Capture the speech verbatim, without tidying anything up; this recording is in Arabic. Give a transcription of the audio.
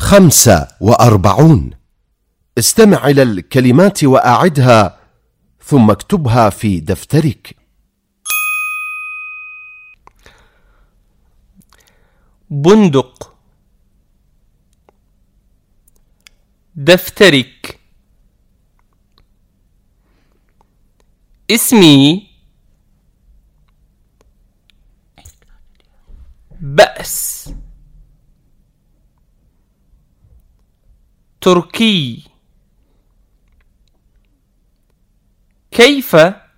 خمسة وأربعون. استمع إلى الكلمات وأعدها ثم اكتبها في دفترك. بندق، دفترك. اسمي بأس، تركي. كيف